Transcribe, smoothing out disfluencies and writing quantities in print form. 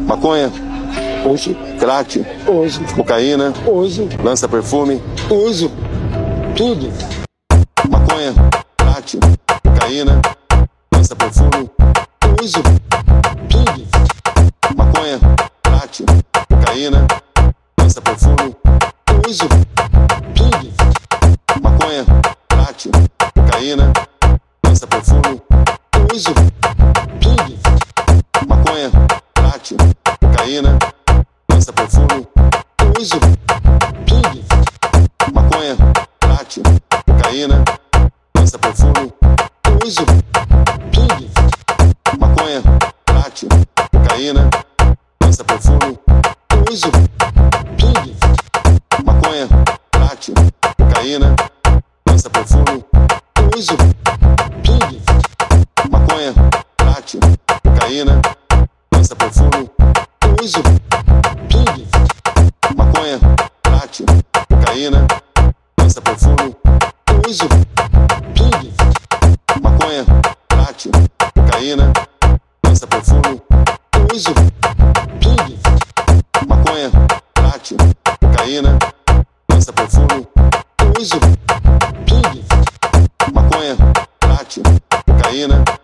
Maconha, Uso. crack, Uso. cocaína, Uso. lança-perfume, Uso. Tudo. maconha, crack, cocaína, lança-perfume, Uso. Tudo. maconha, crack, cocaína, lança-perfume, Uso. Tudo. maconha, crack, cocaína, lança-perfume, Uso. Tudo. maconha, crack, cocaína, lança-perfume, Uso. Tudo. maconha, crack, cocaína, lança-perfume, Uso. Tudo. maconha, crack, cocaína, lança-perfume, Uso. Tudo. maconha, crack, cocaína, lança-perfume, Uso. Tudo. maconha, crack, cocaína, lança-perfume, Uso. Tudo. maconha, crack, cocaína, lança-perfume, Uso. Tudo. maconha, crack, cocaína, lança-perfume, Uso. Tudo. maconha, crack, cocaína, lança-perfume, Uso. Tudo. maconha, crack, cocaína,